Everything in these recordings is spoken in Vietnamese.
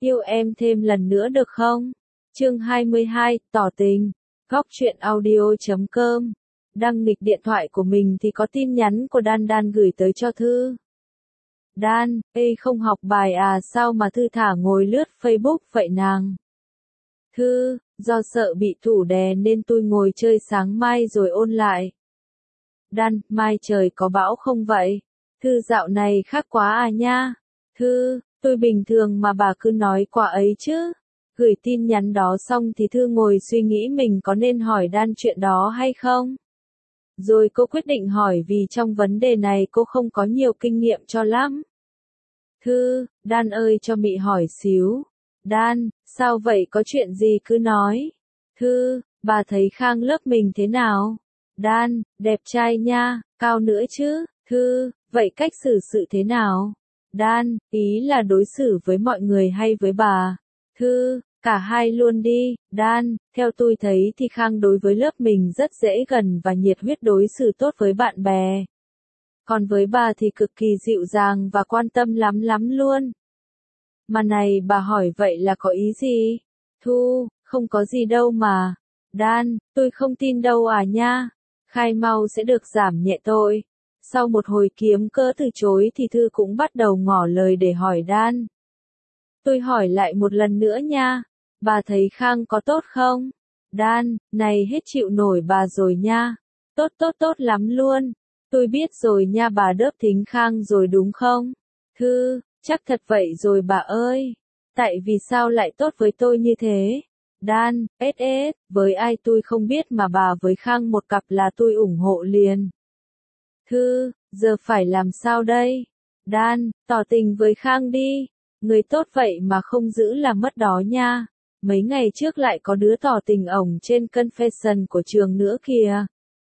Yêu em thêm lần nữa được không? Chương 22, tỏ tình. Góc truyện audio.com. Đăng nghịch điện thoại của mình thì có tin nhắn của Dan gửi tới cho Thư. Dan, ê không học bài à, sao mà Thư thả ngồi lướt Facebook vậy nàng? Thư, do sợ bị thủ đè nên tôi ngồi chơi sáng mai rồi ôn lại. Dan, mai trời có bão không vậy? Thư, dạo này khác quá à nha. Thư, tôi bình thường mà bà cứ nói quả ấy chứ. Gửi tin nhắn đó xong thì Thư ngồi suy nghĩ mình có nên hỏi Dan chuyện đó hay không. Rồi cô quyết định hỏi vì trong vấn đề này cô không có nhiều kinh nghiệm cho lắm. Thư, Dan ơi cho mị hỏi xíu. Dan, sao vậy có chuyện gì cứ nói. Thư, bà thấy Khang lớp mình thế nào? Dan, đẹp trai nha, cao nữa chứ. Thư, vậy cách xử sự thế nào? Dan, ý là đối xử với mọi người hay với bà? Thư, cả hai luôn đi. Dan, theo tôi thấy thì Khang đối với lớp mình rất dễ gần và nhiệt huyết đối xử tốt với bạn bè. Còn với bà thì cực kỳ dịu dàng và quan tâm lắm luôn. Mà này bà hỏi vậy là có ý gì? Thu, không có gì đâu mà. Dan, tôi không tin đâu à nha. Khai mau sẽ được giảm nhẹ tội. Sau một hồi kiếm cớ từ chối thì Thư cũng bắt đầu ngỏ lời để hỏi Dan. Tôi hỏi lại một lần nữa nha. Bà thấy Khang có tốt không? Dan, này hết chịu nổi bà rồi nha. Tốt lắm luôn. Tôi biết rồi nha, bà đớp thính Khang rồi đúng không? Thư, chắc thật vậy rồi bà ơi. Tại vì sao lại tốt với tôi như thế? Dan, với ai tôi không biết mà bà với Khang một cặp là tôi ủng hộ liền. Thư, giờ phải làm sao đây? Dan, tỏ tình với Khang đi. Người tốt vậy mà không giữ là mất đó nha. Mấy ngày trước lại có đứa tỏ tình ổng trên confession của trường nữa kìa.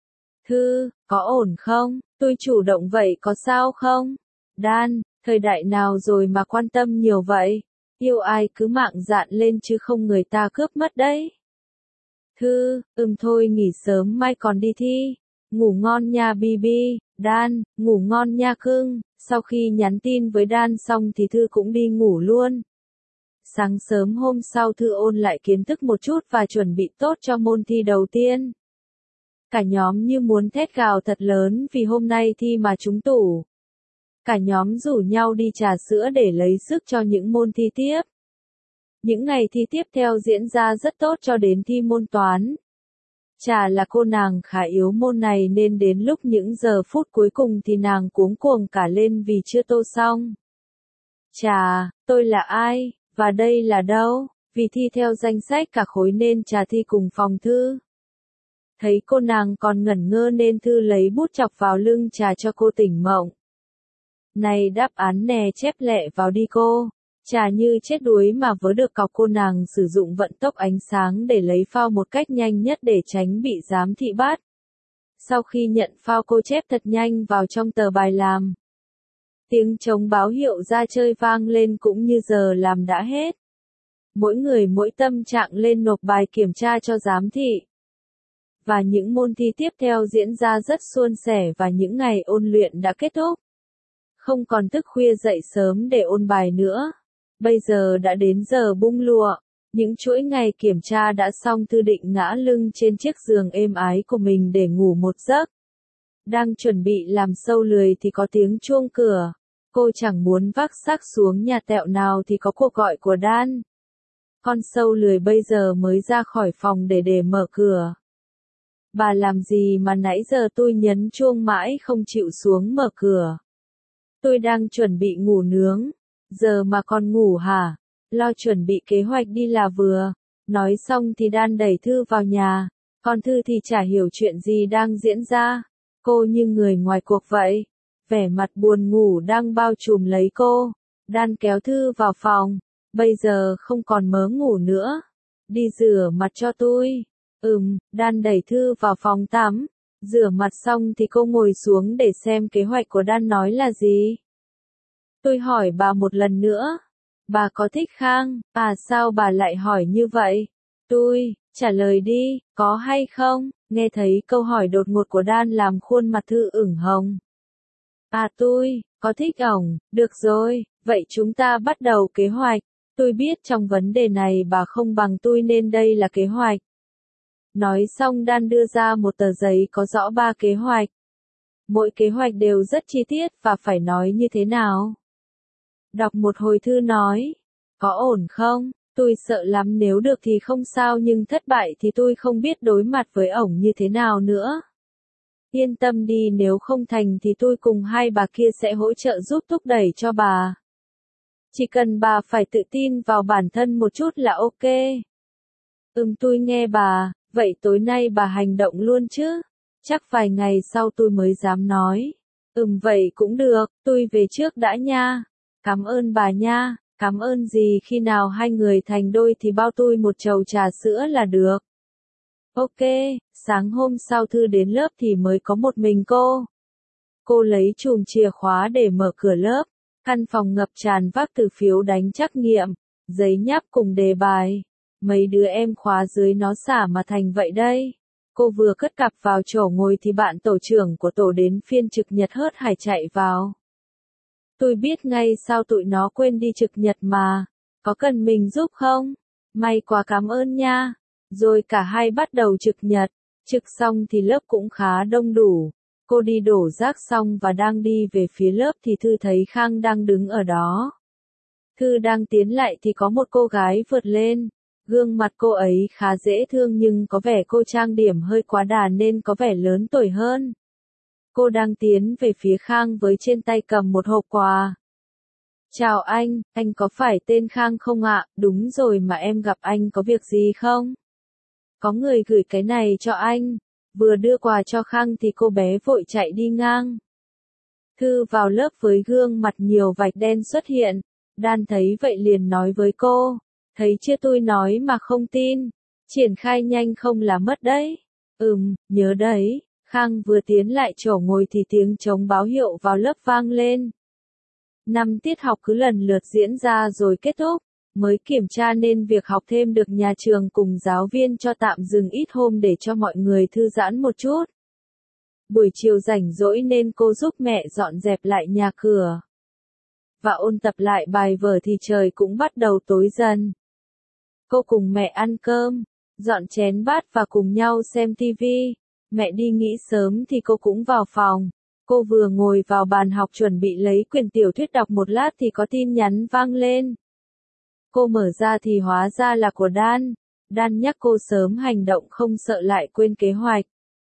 Thư, có ổn không? Tôi chủ động vậy có sao không? Dan, thời đại nào rồi mà quan tâm nhiều vậy? Yêu ai cứ mạng dạn lên chứ không người ta cướp mất đấy. Thư, thôi nghỉ sớm mai còn đi thi. Ngủ ngon nha Bibi. Dan, ngủ ngon nha cưng. Sau khi nhắn tin với Dan xong thì Thư cũng đi ngủ luôn. Sáng sớm hôm sau Thư ôn lại kiến thức một chút và chuẩn bị tốt cho môn thi đầu tiên. Cả nhóm như muốn thét gào thật lớn vì hôm nay thi mà trúng tủ. Cả nhóm rủ nhau đi trà sữa để lấy sức cho những môn thi tiếp. Những ngày thi tiếp theo diễn ra rất tốt cho đến thi môn toán. Trà là cô nàng khá yếu môn này nên đến lúc những giờ phút cuối cùng thì nàng cuống cuồng cả lên vì chưa tô xong. Trà, tôi là ai, và đây là đâu? Vì thi theo danh sách cả khối nên Trà thi cùng phòng Thư. Thấy cô nàng còn ngẩn ngơ nên Thư lấy bút chọc vào lưng Trà cho cô tỉnh mộng. Này đáp án nè, chép lẹ vào đi cô. Trà như chết đuối mà vớ được cọc, cô nàng sử dụng vận tốc ánh sáng để lấy phao một cách nhanh nhất để tránh bị giám thị bắt. Sau khi nhận phao cô chép thật nhanh vào trong tờ bài làm. Tiếng trống báo hiệu ra chơi vang lên cũng như giờ làm đã hết. Mỗi người mỗi tâm trạng lên nộp bài kiểm tra cho giám thị. Và những môn thi tiếp theo diễn ra rất suôn sẻ và những ngày ôn luyện đã kết thúc. Không còn thức khuya dậy sớm để ôn bài nữa. Bây giờ đã đến giờ bung lụa. Những chuỗi ngày kiểm tra đã xong, Thư định ngã lưng trên chiếc giường êm ái của mình để ngủ một giấc. Đang chuẩn bị làm sâu lười thì có tiếng chuông cửa. Cô chẳng muốn vác xác xuống nhà tẹo nào thì có cuộc gọi của Dan. Con sâu lười bây giờ mới ra khỏi phòng để mở cửa. Bà làm gì mà nãy giờ tôi nhấn chuông mãi không chịu xuống mở cửa? Tôi đang chuẩn bị ngủ nướng. Giờ mà còn ngủ hả? Lo chuẩn bị kế hoạch đi là vừa. Nói xong thì Dan đẩy Thư vào nhà. Còn Thư thì chả hiểu chuyện gì đang diễn ra. Cô như người ngoài cuộc vậy. Vẻ mặt buồn ngủ đang bao trùm lấy cô. Dan kéo Thư vào phòng. Bây giờ không còn mớ ngủ nữa. Đi rửa mặt cho tôi. Dan đẩy Thư vào phòng tắm. Rửa mặt xong thì cô ngồi xuống để xem kế hoạch của Dan nói là gì. Tôi hỏi bà một lần nữa. Bà có thích Khang? À sao bà lại hỏi như vậy? Tôi, trả lời đi, có hay không? Nghe thấy câu hỏi đột ngột của Dan làm khuôn mặt Thư ửng hồng. À tôi, có thích ổng, được rồi, vậy chúng ta bắt đầu kế hoạch. Tôi biết trong vấn đề này bà không bằng tôi nên đây là kế hoạch. Nói xong Dan đưa ra một tờ giấy có rõ 3 kế hoạch. Mỗi kế hoạch đều rất chi tiết và phải nói như thế nào. Đọc một hồi Thư nói, có ổn không? Tôi sợ lắm, nếu được thì không sao nhưng thất bại thì tôi không biết đối mặt với ổng như thế nào nữa. Yên tâm đi, nếu không thành thì tôi cùng hai bà kia sẽ hỗ trợ giúp thúc đẩy cho bà. Chỉ cần bà phải tự tin vào bản thân một chút là ok. Tôi nghe bà, vậy tối nay bà hành động luôn chứ? Chắc vài ngày sau tôi mới dám nói. Vậy cũng được, tôi về trước đã nha. Cảm ơn bà nha, cảm ơn gì, khi nào hai người thành đôi thì bao tôi một chầu trà sữa là được. Ok, sáng hôm sau Thư đến lớp thì mới có một mình cô. Cô lấy chùm chìa khóa để mở cửa lớp. Căn phòng ngập tràn vác từ phiếu đánh trắc nghiệm, giấy nháp cùng đề bài. Mấy đứa em khóa dưới nó xả mà thành vậy đây. Cô vừa cất cặp vào chỗ ngồi thì bạn tổ trưởng của tổ đến phiên trực nhật hớt hải chạy vào. Tôi biết ngay sao tụi nó quên đi trực nhật mà. Có cần mình giúp không? May quá, cảm ơn nha. Rồi cả hai bắt đầu trực nhật. Trực xong thì lớp cũng khá đông đủ. Cô đi đổ rác xong và đang đi về phía lớp thì Thư thấy Khang đang đứng ở đó. Thư đang tiến lại thì có một cô gái vượt lên. Gương mặt cô ấy khá dễ thương nhưng có vẻ cô trang điểm hơi quá đà nên có vẻ lớn tuổi hơn. Cô đang tiến về phía Khang với trên tay cầm một hộp quà. Chào anh có phải tên Khang không ạ? Đúng rồi, mà em gặp anh có việc gì không? Có người gửi cái này cho anh. Vừa đưa quà cho Khang thì cô bé vội chạy đi ngang. Thư vào lớp với gương mặt nhiều vạch đen xuất hiện. Dan thấy vậy liền nói với cô. Thấy chưa, tôi nói mà không tin. Triển khai nhanh không là mất đấy. Nhớ đấy. Khang vừa tiến lại chỗ ngồi thì tiếng trống báo hiệu vào lớp vang lên. 5 tiết học cứ lần lượt diễn ra rồi kết thúc. Mới kiểm tra nên việc học thêm được nhà trường cùng giáo viên cho tạm dừng ít hôm để cho mọi người thư giãn một chút. Buổi chiều rảnh rỗi nên cô giúp mẹ dọn dẹp lại nhà cửa và ôn tập lại bài vở thì trời cũng bắt đầu tối dần. Cô cùng mẹ ăn cơm, dọn chén bát và cùng nhau xem tivi. Mẹ đi nghỉ sớm thì cô cũng vào phòng. Cô vừa ngồi vào bàn học chuẩn bị lấy quyển tiểu thuyết đọc một lát thì có tin nhắn vang lên. Cô mở ra thì hóa ra là của Dan. Dan nhắc cô sớm hành động không sợ lại quên kế hoạch.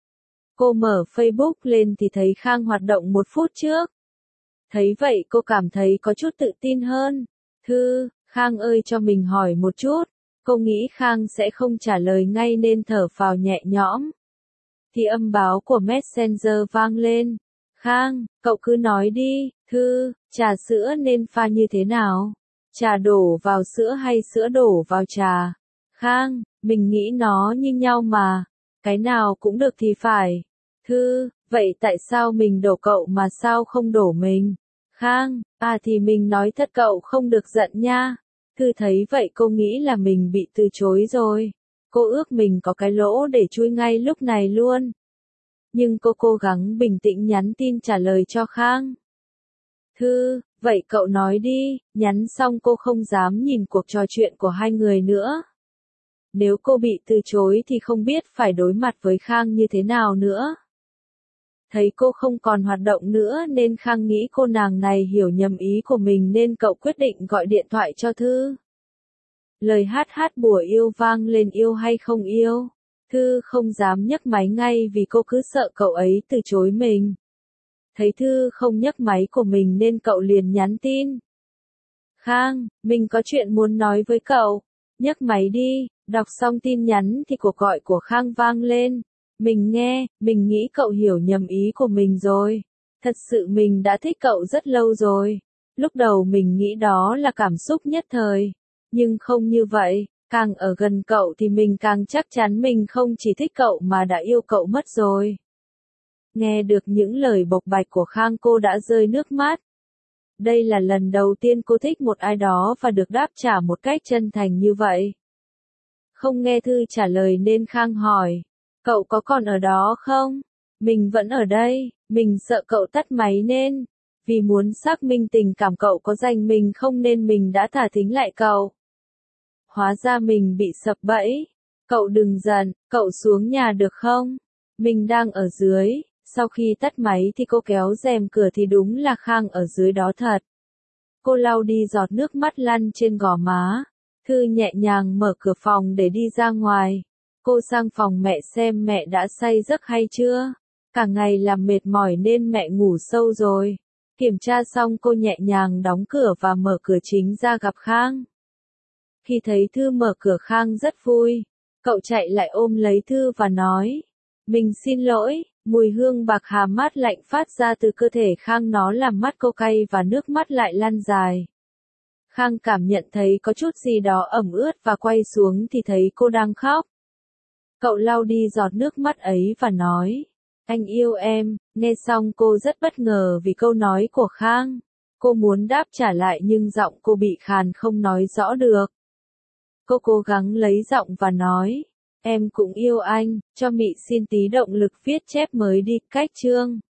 Cô mở Facebook lên thì thấy Khang hoạt động 1 phút trước. Thấy vậy cô cảm thấy có chút tự tin hơn. Thư, Khang ơi, cho mình hỏi một chút. Cô nghĩ Khang sẽ không trả lời ngay nên thở phào nhẹ nhõm. Thì âm báo của Messenger vang lên. Khang, cậu cứ nói đi. Thư, trà sữa nên pha như thế nào? Trà đổ vào sữa hay sữa đổ vào trà? Khang, mình nghĩ nó như nhau mà. Cái nào cũng được thì phải. Thư, vậy tại sao mình đổ cậu mà sao không đổ mình? Khang, thì mình nói thật, cậu không được giận nha. Thư thấy vậy cô nghĩ là mình bị từ chối rồi. Cô ước mình có cái lỗ để chui ngay lúc này luôn. Nhưng cô cố gắng bình tĩnh nhắn tin trả lời cho Khang. Thư, vậy cậu nói đi. Nhắn xong cô không dám nhìn cuộc trò chuyện của hai người nữa. Nếu cô bị từ chối thì không biết phải đối mặt với Khang như thế nào nữa. Thấy cô không còn hoạt động nữa nên Khang nghĩ cô nàng này hiểu nhầm ý của mình nên cậu quyết định gọi điện thoại cho Thư. Lời hát hát bùa yêu vang lên, yêu hay không yêu. Thư không dám nhấc máy ngay vì cô cứ sợ cậu ấy từ chối mình. Thấy Thư không nhấc máy của mình nên cậu liền nhắn tin. Khang, mình có chuyện muốn nói với cậu. Nhấc máy đi. Đọc xong tin nhắn thì cuộc gọi của Khang vang lên. Mình nghe, mình nghĩ cậu hiểu nhầm ý của mình rồi. Thật sự mình đã thích cậu rất lâu rồi. Lúc đầu mình nghĩ đó là cảm xúc nhất thời. Nhưng không như vậy, càng ở gần cậu thì mình càng chắc chắn mình không chỉ thích cậu mà đã yêu cậu mất rồi. Nghe được những lời bộc bạch của Khang cô đã rơi nước mắt. Đây là lần đầu tiên cô thích một ai đó và được đáp trả một cách chân thành như vậy. Không nghe Thư trả lời nên Khang hỏi. Cậu có còn ở đó không? Mình vẫn ở đây, mình sợ cậu tắt máy nên. Vì muốn xác minh tình cảm cậu có dành mình không nên mình đã thả thính lại cậu. hóa ra mình bị sập bẫy. Cậu đừng giận, cậu xuống nhà được không? Mình đang ở dưới. Sau khi tắt máy thì cô kéo rèm cửa thì đúng là Khang ở dưới đó thật. Cô lau đi giọt nước mắt lăn trên gò má. Thư nhẹ nhàng mở cửa phòng để đi ra ngoài. Cô sang phòng mẹ xem mẹ đã say giấc hay chưa. Cả ngày làm mệt mỏi nên mẹ ngủ sâu rồi. Kiểm tra xong cô nhẹ nhàng đóng cửa và mở cửa chính ra gặp Khang. Khi thấy Thư mở cửa Khang rất vui. Cậu chạy lại ôm lấy Thư và nói. Mình xin lỗi. Mùi hương bạc hà mát lạnh phát ra từ cơ thể Khang nó làm mắt cô cay và nước mắt lại lăn dài. Khang cảm nhận thấy có chút gì đó ẩm ướt và quay xuống thì thấy cô đang khóc. Cậu lau đi giọt nước mắt ấy và nói, anh yêu em. Nghe xong cô rất bất ngờ vì câu nói của Khang. Cô muốn đáp trả lại nhưng giọng cô bị khàn không nói rõ được. Cô cố gắng lấy giọng và nói, em cũng yêu anh, cho Mị xin tí động lực viết chép mới đi, cách chương.